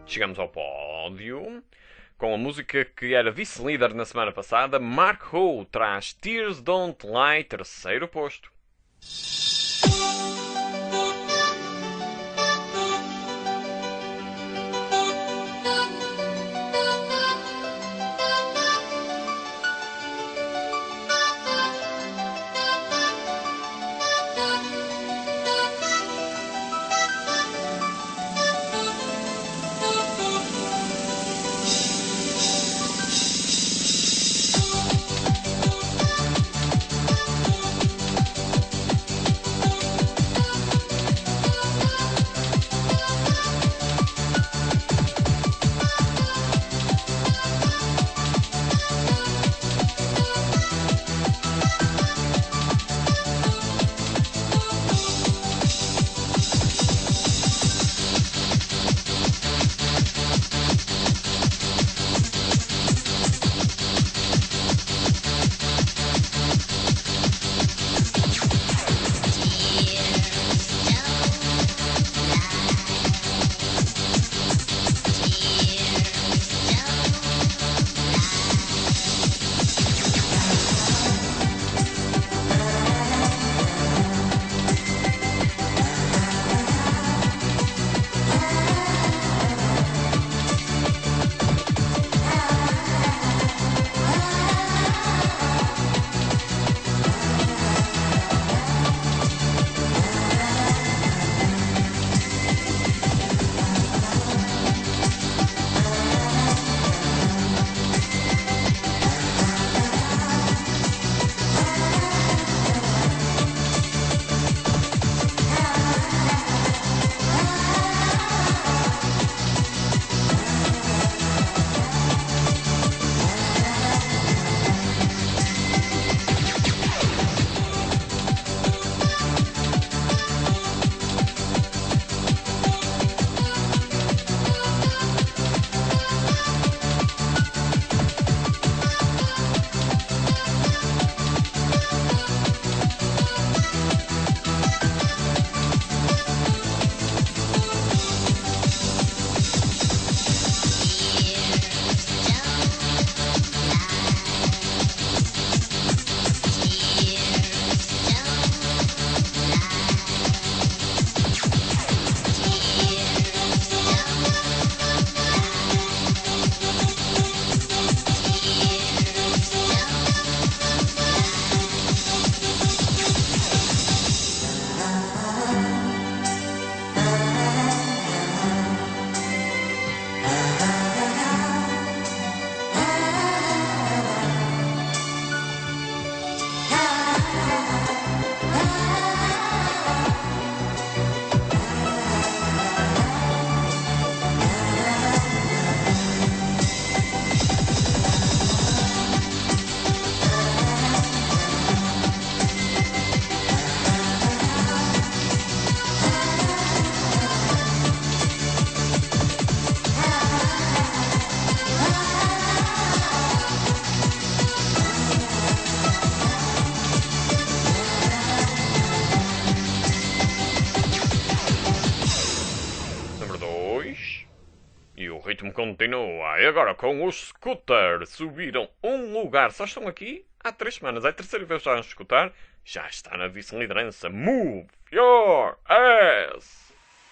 Chegamos ao pódio com a música que era vice-líder na semana passada. Mark Ho traz Tears Don't Lie, terceiro posto. Continua. E agora com os Scooter. Subiram um lugar. Só estão aqui há 3 semanas. É a terceira vez que já escutar. Já está na vice-liderança. Move your ass.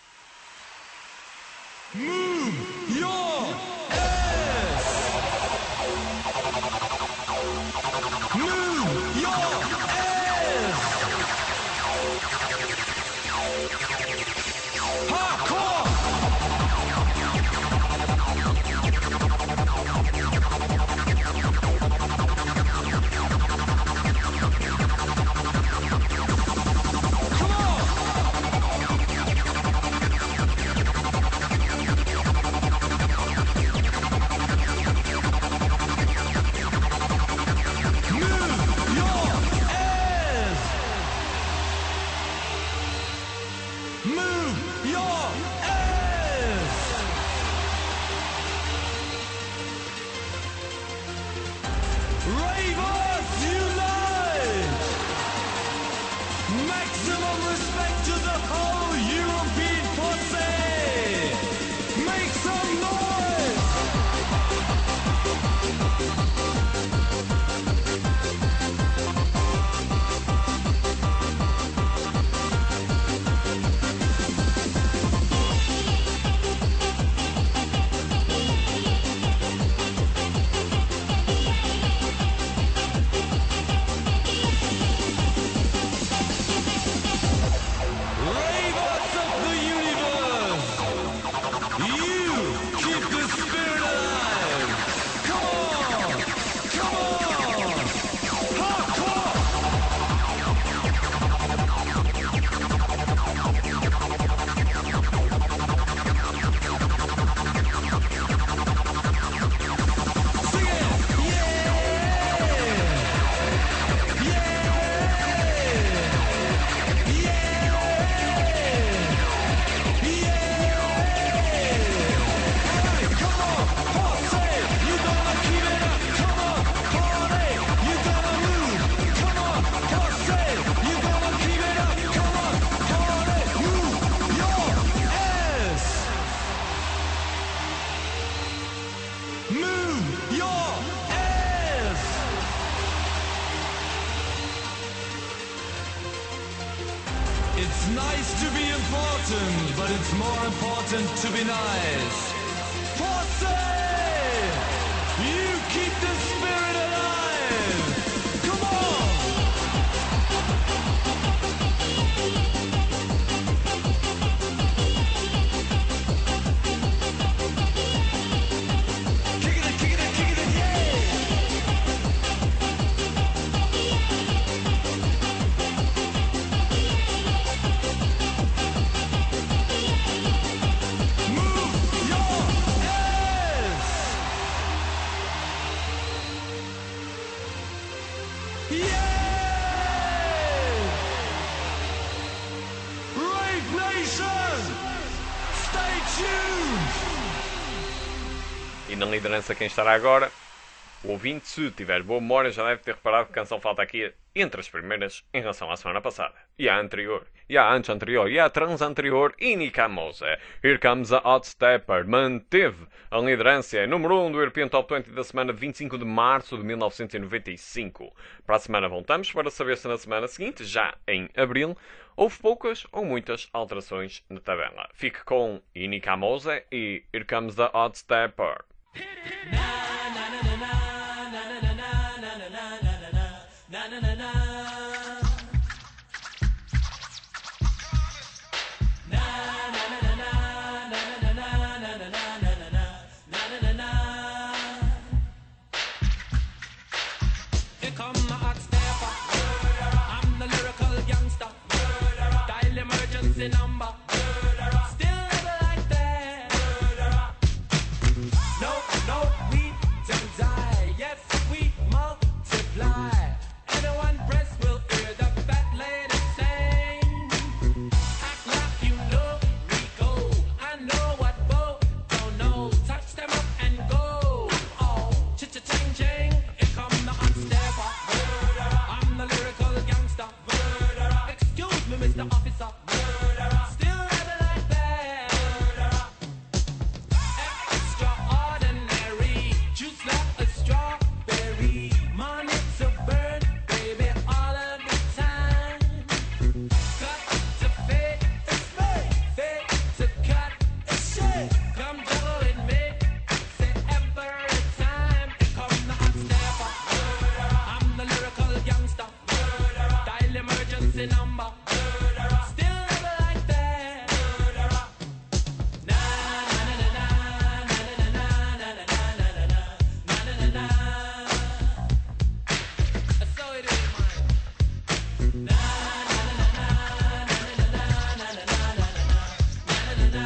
Move your ass. Move your ass. Hardcore. Come on. Move your ass! It's nice to be important, but it's more important to be nice. Posse! You keep the spirit alive! Come on! Kick it, yeah! Move your ass! Yeah! Rave Nation! Stay tuned! E na liderança quem estará agora? O ouvinte, se tiver boa memória, já deve ter reparado que a canção falta aqui entre as primeiras em relação à semana passada. E à anterior, e à antes anterior, e à trans anterior, Inika Mose. Here Comes a Hot Stepper manteve a liderança número 1 do European Top 20 da semana de 25 de março de 1995. Para a semana voltamos para saber se na semana seguinte, já em abril, houve poucas ou muitas alterações na tabela. Fique com Inika Mose e Here Comes the Hot Stepper. Here come the hot stepper. I'm the lyrical gangster. Dial emergency number. Still never like that. No, we don't die. Yes, we multiply. Anyone press will hear the fat lady sing. Act like you know we go. I know what Bo don't know. Touch them up and go. Oh, cha-cha-ching-ching. Here come the hot stepper. I'm the lyrical gangster. Excuse me, Mr. Officer. Still never like that. Extraordinary. Juice like a strawberry. Money to burn, baby, all of the time. Cut to fade, fade to cut. Come juggle with me. Say every time. Here come the hot stepper. I'm the lyrical gangster. Dial emergency number. Still never like that. Na na na na na na na na na na na na. So it is, man. Na na na na na na na na na na.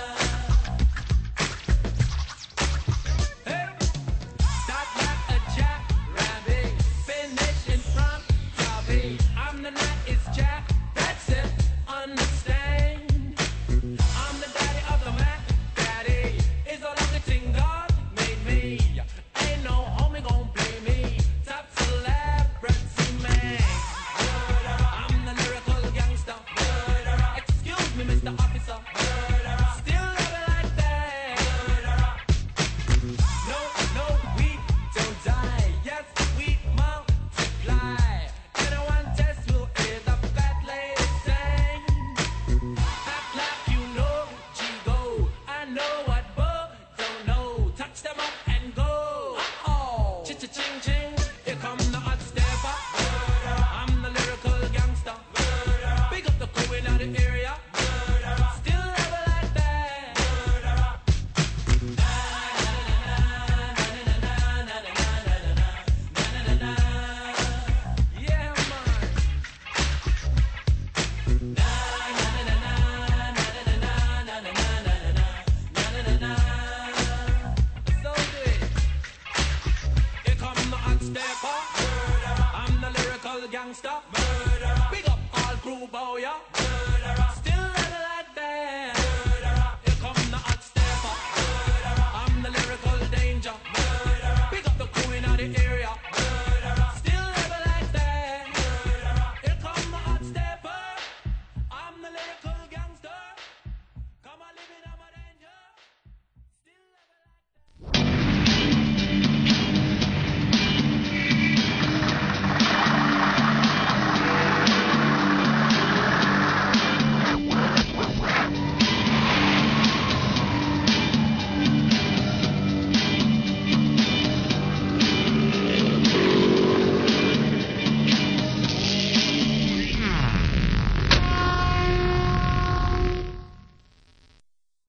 Hey, start like a jackrabbit, finish in front of me. I'm the night is Jack. That's it. Understand? I'm the daddy of the Mac. Daddy is all of the thing God made me. Ain't no homie gon' play me. Top celebrity man. I'm the lyrical gangster. Excuse me, Mr. Officer. Still never like that. No, we don't die. Yes, we multiply. Anyone test will hear the fat lady sing. Act like you know G-Go. I know what Bo don't know. Touch them up and go. Uh-oh. Cha-cha-ching-ching. Here come the hot stepper. I'm the lyrical gangster. Big up the crew in the area. Still never like that. Yeah, man. So good. Here come the hot stepper. I'm the lyrical gangster.